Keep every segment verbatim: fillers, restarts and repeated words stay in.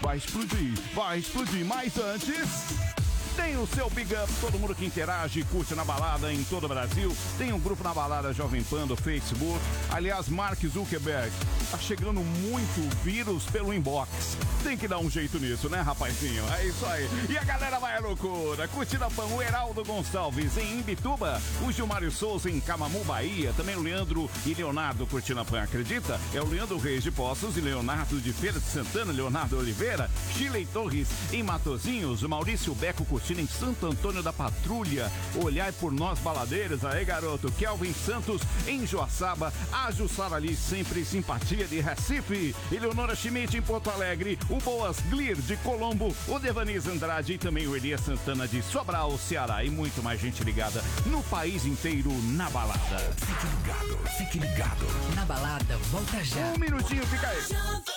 vai explodir, vai explodir, mas antes... Tem o seu Big Up, todo mundo que interage e curte na balada em todo o Brasil. Tem um grupo na balada Jovem Pan do Facebook. Aliás, Mark Zuckerberg, tá chegando muito vírus pelo inbox. Tem que dar um jeito nisso, né, rapazinho? É isso aí. E a galera vai à loucura. Curtida Pan, o Heraldo Gonçalves em Imbituba. O Gilmário Souza em Camamu, Bahia. Também o Leandro e Leonardo curtindo a Pan, acredita? É o Leandro Reis de Poços e Leonardo de Feira de Santana, Leonardo Oliveira. Chile Torres em Matozinhos. O Maurício Beco curtindo em Santo Antônio da Patrulha. Olhai por nós baladeiros, aí garoto. Kelvin Santos em Joaçaba. A Jussara ali sempre simpatia de Recife. Eleonora Schmidt em Porto Alegre. O Boas Glir de Colombo. O Devanis Andrade e também o Elias Santana de Sobral, Ceará. E muito mais gente ligada no país inteiro na balada. Fique ligado, fique ligado. Na balada, volta já. Um minutinho, fica aí.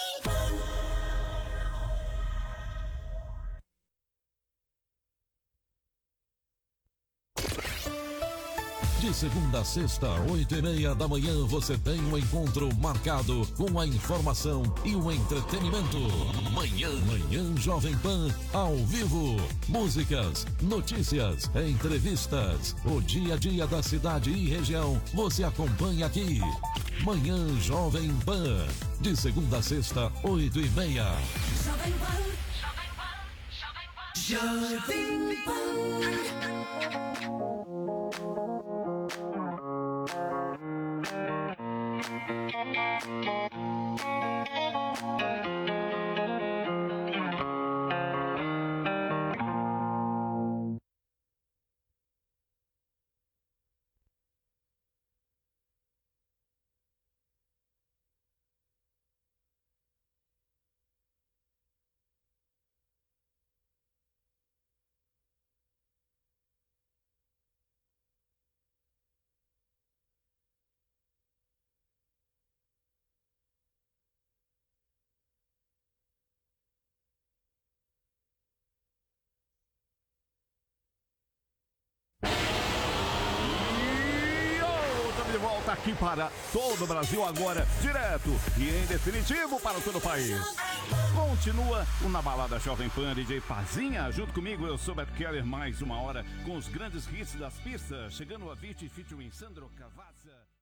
De segunda a sexta, oito e meia da manhã, você tem um encontro marcado com a informação e o entretenimento. Manhã, Manhã Jovem Pan, ao vivo. Músicas, notícias, entrevistas. O dia a dia da cidade e região, você acompanha aqui. Manhã Jovem Pan, de segunda a sexta, oito e meia. Jovem Pan, Jovem Pan, Jovem Pan. De volta aqui para todo o Brasil agora, direto e em definitivo para todo o país. Continua o Na Balada Jovem Pan, D J Pazinha, junto comigo, eu sou Beto Keller, mais uma hora com os grandes hits das pistas, chegando a Avicii featuring Sandro Cavazza.